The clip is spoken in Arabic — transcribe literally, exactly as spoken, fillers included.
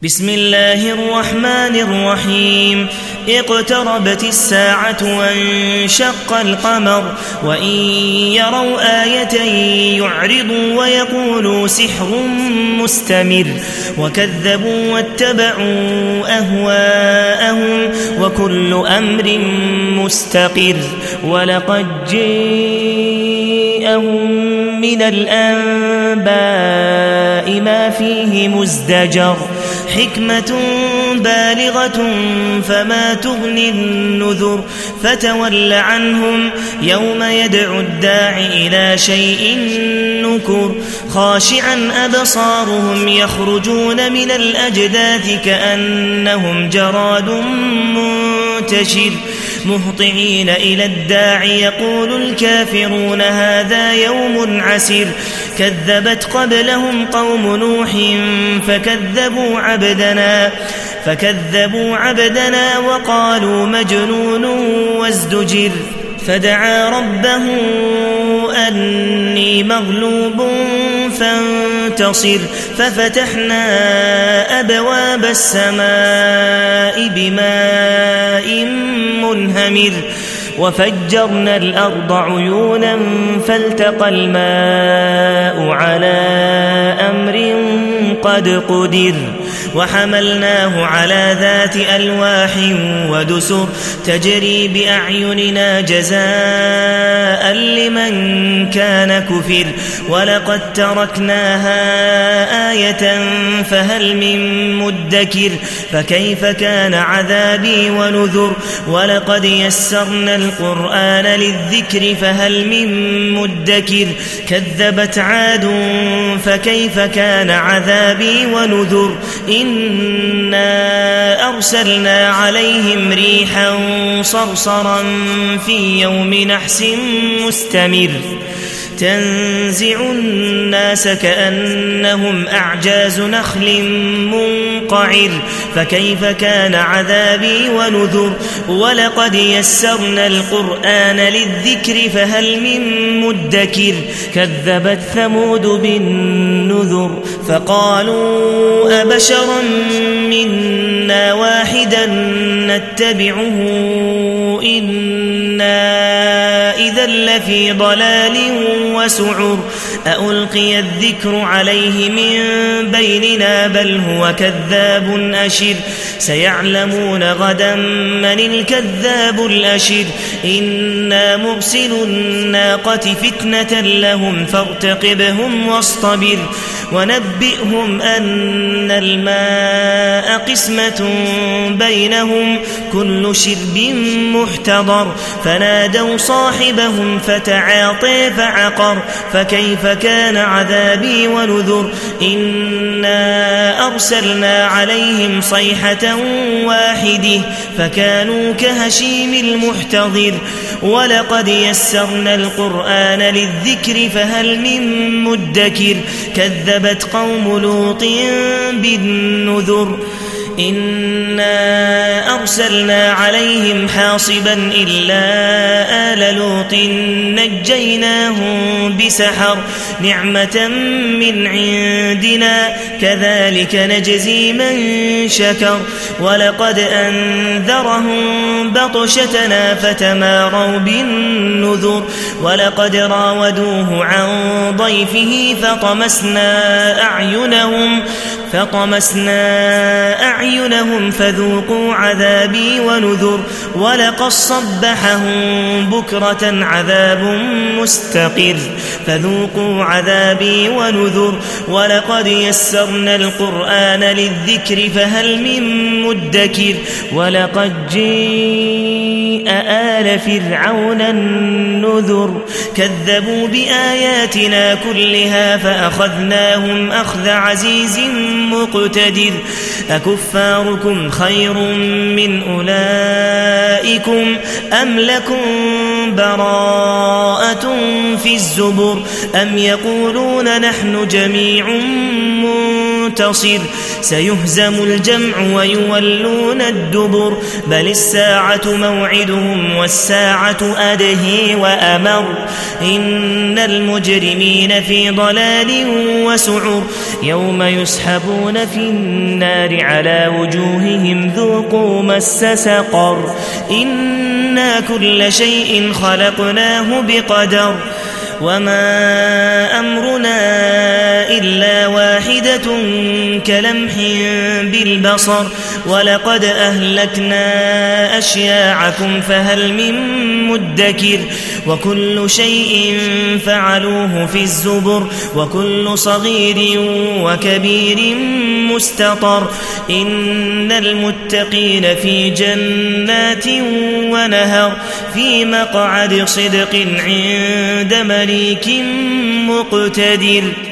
بسم الله الرحمن الرحيم اقتربت الساعة وانشق القمر وإن يروا آية يعرضوا ويقولوا سحر مستمر وكذبوا واتبعوا أهواءهم وكل أمر مستقر ولقد جاءهم من الأنباء ما فيه مزدجر حكمة بالغة فما تغني النذر فتول عنهم يوم يدعو الداع إلى شيء نكر خاشعا أبصارهم يخرجون من الأجداث كأنهم جراد منتشر مهطعين إلى الداع يقول الكافرون هذا يوم عسر كذبت قبلهم قوم نوح فكذبوا عبدنا فكذبوا عبدنا وقالوا مجنون وازدجر فدعا ربه أني مغلوب فانتصر ففتحنا أبواب السماء بماء منهمر وفجرنا الأرض عيونا فالتقى الماء على أمر قد قدر وحملناه على ذات ألواح ودسر تجري بأعيننا جزاء لمن كان كفر ولقد تركناها آية فهل من مدكر فكيف كان عذابي ونذر ولقد يسرنا القرآن للذكر فهل من مدكر كذبت عاد فكيف كان عذابي ونذر إنا أرسلنا عليهم ريحا صرصرا في يوم نحس مستمر تنزع الناس كأنهم أعجاز نخل منقعر فكيف كان عذابي ونذر ولقد يسرنا القرآن للذكر فهل من مدكر كذبت ثمود بالنذر فقالوا أبشرا منا واحدا نتبعه إنا إذا لفي ضلال وسعر ألقي الذكر عليه من بيننا بل هو كذاب أشر سيعلمون غدا من الكذاب الأشر إنا مرسل الناقة فتنة لهم فارتقبهم واصطبر ونبئهم أن الماء قسمة بينهم كل شرب محتضر فنادوا صاحبهم فتعاطي فعقر فكيف كان عذابي ونذر إنا أرسلنا عليهم صيحة واحدة فكانوا كهشيم المحتضر ولقد يسرنا القرآن للذكر فهل من مدكر كذبت قوم لوط بالنذر إنا أرسلنا عليهم حاصبا إلا آل لوط نجيناهم بسحر نعمة من عندنا كذلك نجزي من شكر ولقد أنذرهم بطشتنا فتماروا بالنذر ولقد راودوه عن ضيفه فطمسنا أعينهم فطمسنا أعينهم فذوقوا عذابي ونذر ولقد صبحهم بكرة عذاب مستقر فذوقوا عذابي ونذر ولقد يسرنا القرآن للذكر فهل من مدكر ولقد جاء آل فرعون النذر كذبوا بآياتنا كلها فأخذناهم أخذ عزيز مقتدر أكفاركم خير من أولئكم أم لكم براءة في الزبر أم يقولون نحن جميع منتصر سيهزم الجمع ويولون الدبر بل الساعة موعدهم والساعة أدهي وأمر إن المجرمين في ضلال وسعر يوم يسحبون في النار على وجوههم ذوقوا مس سقر إنا كل شيء خلقناه بقدر وما أمرنا إلا واحدة كلمح بالبصر ولقد أهلكنا أشياعكم فهل من مدكر وكل شيء فعلوه في الزبر وكل صغير وكبير مستطر إن المتقين في جنات ونهر في مقعد صدق عند مليك مقتدر.